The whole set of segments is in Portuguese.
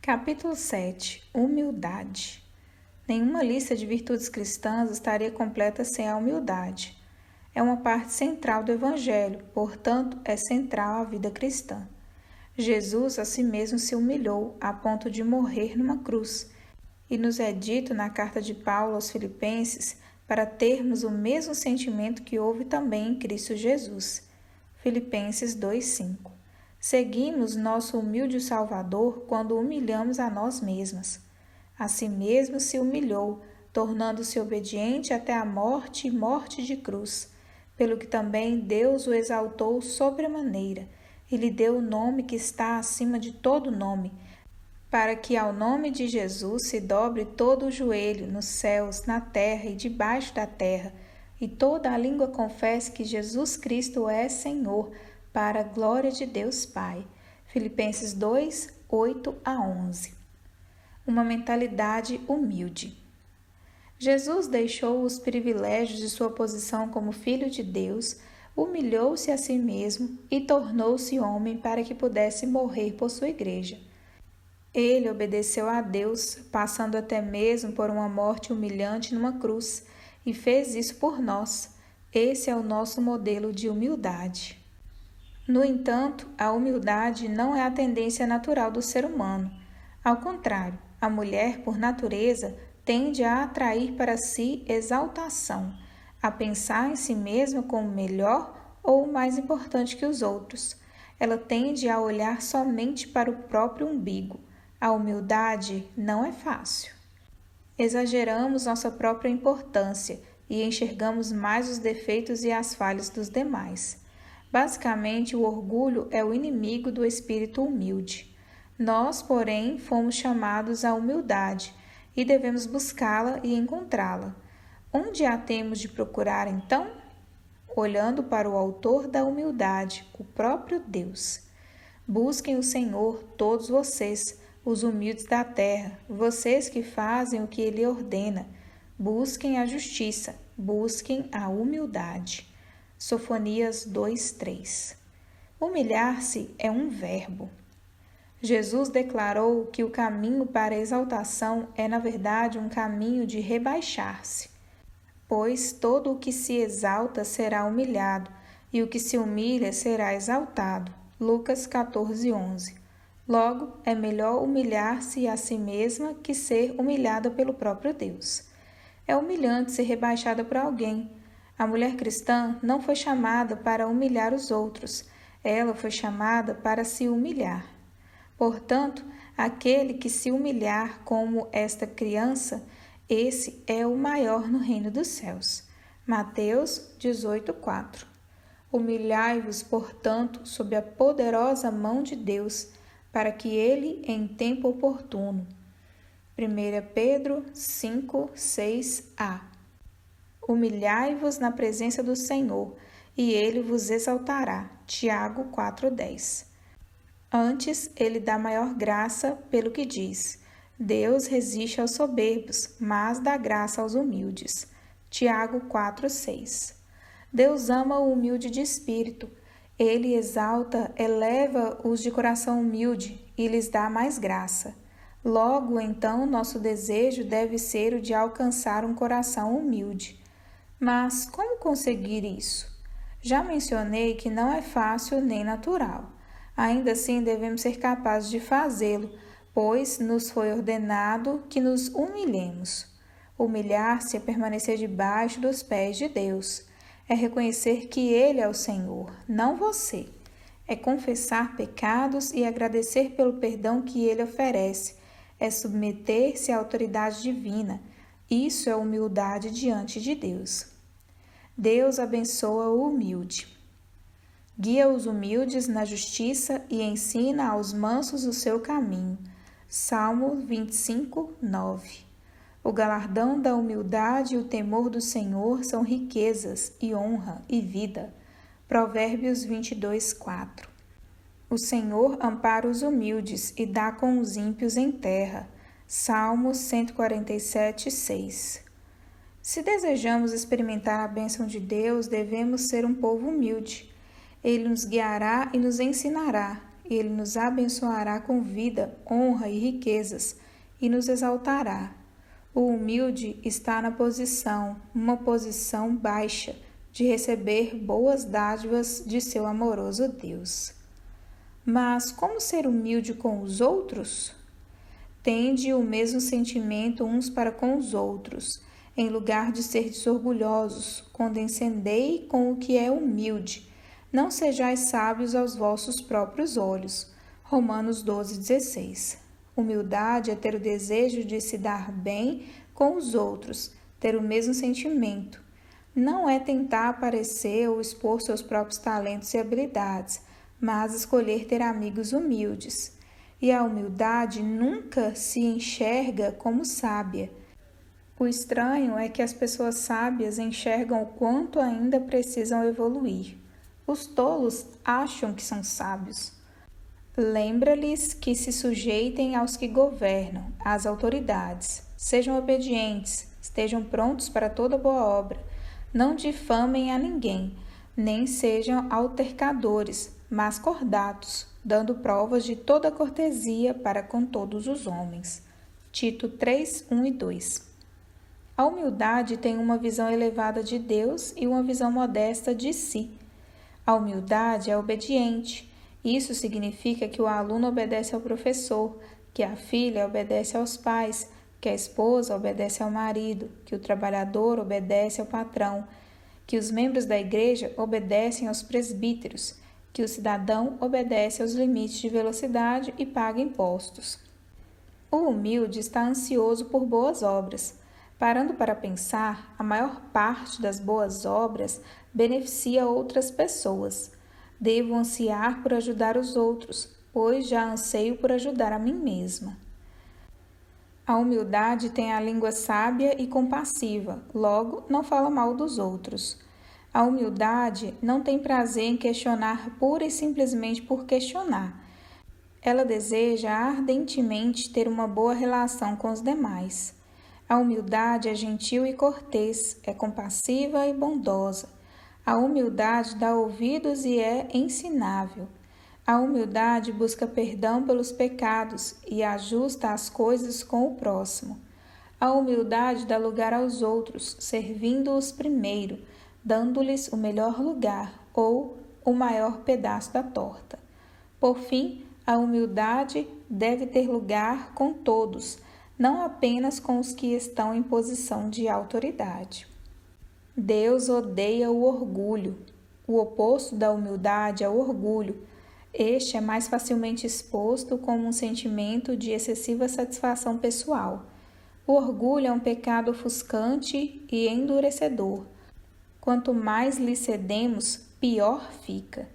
Capítulo 7. Humildade. Nenhuma lista de virtudes cristãs estaria completa sem a humildade. É uma parte central do Evangelho, portanto, é central à vida cristã. Jesus a si mesmo se humilhou a ponto de morrer numa cruz, e nos é dito na carta de Paulo aos Filipenses para termos o mesmo sentimento que houve também em Cristo Jesus. Filipenses 2:5. Seguimos nosso humilde Salvador quando humilhamos a nós mesmas. A si mesmo se humilhou, tornando-se obediente até a morte e morte de cruz, pelo que também Deus o exaltou sobremaneira, e lhe deu o nome que está acima de todo nome, para que ao nome de Jesus se dobre todo o joelho, nos céus, na terra e debaixo da terra, e toda a língua confesse que Jesus Cristo é Senhor, para a glória de Deus Pai. Filipenses 2, 8-11. Uma mentalidade humilde. Jesus deixou os privilégios de sua posição como Filho de Deus, humilhou-se a si mesmo e tornou-se homem para que pudesse morrer por sua igreja. Ele obedeceu a Deus, passando até mesmo por uma morte humilhante numa cruz, e fez isso por nós. Esse é o nosso modelo de humildade. No entanto, a humildade não é a tendência natural do ser humano. Ao contrário, a mulher, por natureza, tende a atrair para si exaltação, a pensar em si mesma como melhor ou mais importante que os outros. Ela tende a olhar somente para o próprio umbigo. A humildade não é fácil. Exageramos nossa própria importância e enxergamos mais os defeitos e as falhas dos demais. Basicamente, o orgulho é o inimigo do espírito humilde. Nós, porém, fomos chamados à humildade e devemos buscá-la e encontrá-la. Onde a temos de procurar, então? Olhando para o autor da humildade, o próprio Deus. Busquem o Senhor, todos vocês, os humildes da terra, vocês que fazem o que Ele ordena. Busquem a justiça, busquem a humildade. Sofonias 2:3. Humilhar-se é um verbo. Jesus declarou que o caminho para a exaltação é, na verdade, um caminho de rebaixar-se. Pois todo o que se exalta será humilhado, e o que se humilha será exaltado. Lucas 14:11. Logo, é melhor humilhar-se a si mesma que ser humilhada pelo próprio Deus. É humilhante ser rebaixada por alguém. A mulher cristã não foi chamada para humilhar os outros, ela foi chamada para se humilhar. Portanto, aquele que se humilhar como esta criança, esse é o maior no reino dos céus. Mateus 18:4. Humilhai-vos, portanto, sob a poderosa mão de Deus, para que ele, em tempo oportuno. 1 Pedro 5:6a. Humilhai-vos na presença do Senhor, e ele vos exaltará. Tiago 4:10. Antes, ele dá maior graça pelo que diz: Deus resiste aos soberbos, mas dá graça aos humildes. Tiago 4:6. Deus ama o humilde de espírito. Ele exalta, eleva os de coração humilde e lhes dá mais graça. Logo, então, nosso desejo deve ser o de alcançar um coração humilde. Mas como conseguir isso? Já mencionei que não é fácil nem natural. Ainda assim, devemos ser capazes de fazê-lo, pois nos foi ordenado que nos humilhemos. Humilhar-se é permanecer debaixo dos pés de Deus. É reconhecer que Ele é o Senhor, não você. É confessar pecados e agradecer pelo perdão que Ele oferece. É submeter-se à autoridade divina. Isso é humildade diante de Deus. Deus abençoa o humilde. Guia os humildes na justiça e ensina aos mansos o seu caminho. Salmo 25:9. O galardão da humildade e o temor do Senhor são riquezas e honra e vida. Provérbios 22:4. O Senhor ampara os humildes e dá com os ímpios em terra. Salmos 147:6. Se desejamos experimentar a bênção de Deus, devemos ser um povo humilde. Ele nos guiará e nos ensinará. Ele nos abençoará com vida, honra e riquezas, e nos exaltará. O humilde está uma posição baixa, de receber boas dádivas de seu amoroso Deus. Mas como ser humilde com os outros? Tende o mesmo sentimento uns para com os outros. Em lugar de serdes orgulhosos, condescendei com o que é humilde. Não sejais sábios aos vossos próprios olhos. Romanos 12:16. Humildade é ter o desejo de se dar bem com os outros, ter o mesmo sentimento. Não é tentar aparecer ou expor seus próprios talentos e habilidades, mas escolher ter amigos humildes. E a humildade nunca se enxerga como sábia. O estranho é que as pessoas sábias enxergam o quanto ainda precisam evoluir. Os tolos acham que são sábios. Lembra-lhes que se sujeitem aos que governam, às autoridades. Sejam obedientes, estejam prontos para toda boa obra. Não difamem a ninguém, nem sejam altercadores, mas cordatos, dando provas de toda cortesia para com todos os homens. Tito 3:1 e 2. A humildade tem uma visão elevada de Deus e uma visão modesta de si. A humildade é obediente. Isso significa que o aluno obedece ao professor, que a filha obedece aos pais, que a esposa obedece ao marido, que o trabalhador obedece ao patrão, que os membros da igreja obedecem aos presbíteros, que o cidadão obedece aos limites de velocidade e paga impostos. O humilde está ansioso por boas obras. Parando para pensar, a maior parte das boas obras beneficia outras pessoas. Devo ansiar por ajudar os outros, pois já anseio por ajudar a mim mesma. A humildade tem a língua sábia e compassiva, logo não fala mal dos outros. A humildade não tem prazer em questionar pura e simplesmente por questionar. Ela deseja ardentemente ter uma boa relação com os demais. A humildade é gentil e cortês, é compassiva e bondosa. A humildade dá ouvidos e é ensinável. A humildade busca perdão pelos pecados e ajusta as coisas com o próximo. A humildade dá lugar aos outros, servindo-os primeiro, dando-lhes o melhor lugar ou o maior pedaço da torta. Por fim, a humildade deve ter lugar com todos, não apenas com os que estão em posição de autoridade. Deus odeia o orgulho. O oposto da humildade é o orgulho. Este é mais facilmente exposto como um sentimento de excessiva satisfação pessoal. O orgulho é um pecado ofuscante e endurecedor. Quanto mais lhe cedemos, pior fica.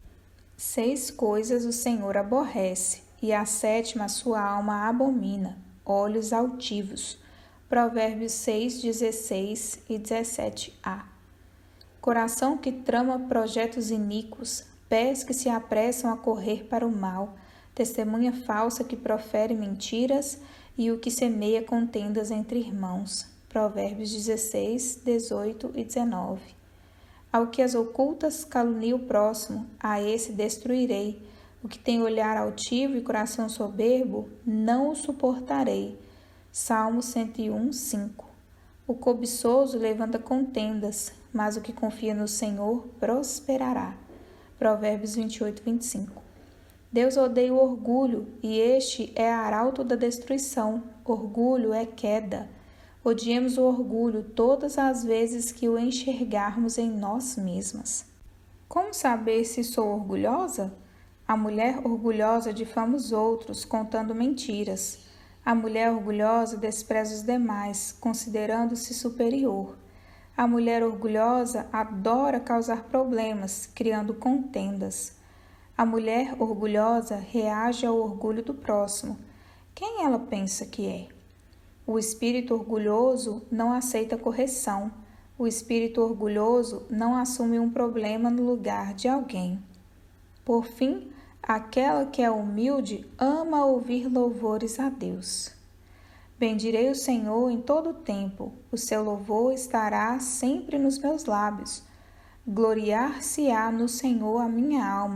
6 coisas o Senhor aborrece, e a 7ª sua alma abomina: olhos altivos. Provérbios 6:16 e 17a. Coração que trama projetos iníquos, pés que se apressam a correr para o mal, testemunha falsa que profere mentiras e o que semeia contendas entre irmãos. Provérbios 16, 18 e 19. Ao que as ocultas calunia o próximo, a esse destruirei. O que tem olhar altivo e coração soberbo, não o suportarei. Salmo 101, 5. O cobiçoso levanta contendas, mas o que confia no Senhor prosperará. Provérbios 28, 25. Deus odeia o orgulho, e este é arauto da destruição. Orgulho é queda. Odiemos o orgulho todas as vezes que o enxergarmos em nós mesmas. Como saber se sou orgulhosa? A mulher orgulhosa difama os outros, contando mentiras. A mulher orgulhosa despreza os demais, considerando-se superior. A mulher orgulhosa adora causar problemas, criando contendas. A mulher orgulhosa reage ao orgulho do próximo. Quem ela pensa que é? O espírito orgulhoso não aceita correção. O espírito orgulhoso não assume um problema no lugar de alguém. Por fim, aquela que é humilde ama ouvir louvores a Deus. Bendirei o Senhor em todo o tempo, o seu louvor estará sempre nos meus lábios. Gloriar-se-á no Senhor a minha alma,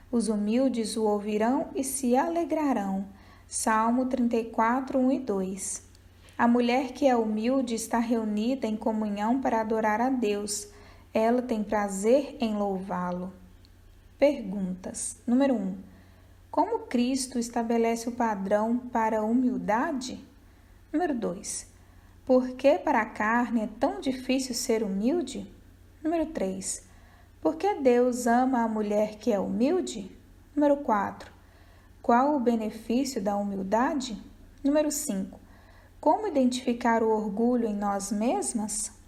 Os humildes o ouvirão e se alegrarão. Salmo 34, 1 e 2. A mulher que é humilde está reunida em comunhão para adorar a Deus. Ela tem prazer em louvá-lo. Perguntas. Número 1. Como Cristo estabelece o padrão para a humildade? Número 2. Por que para a carne é tão difícil ser humilde? Número 3. Por que Deus ama a mulher que é humilde? Número 4. Qual o benefício da humildade? Número 5. Como identificar o orgulho em nós mesmas?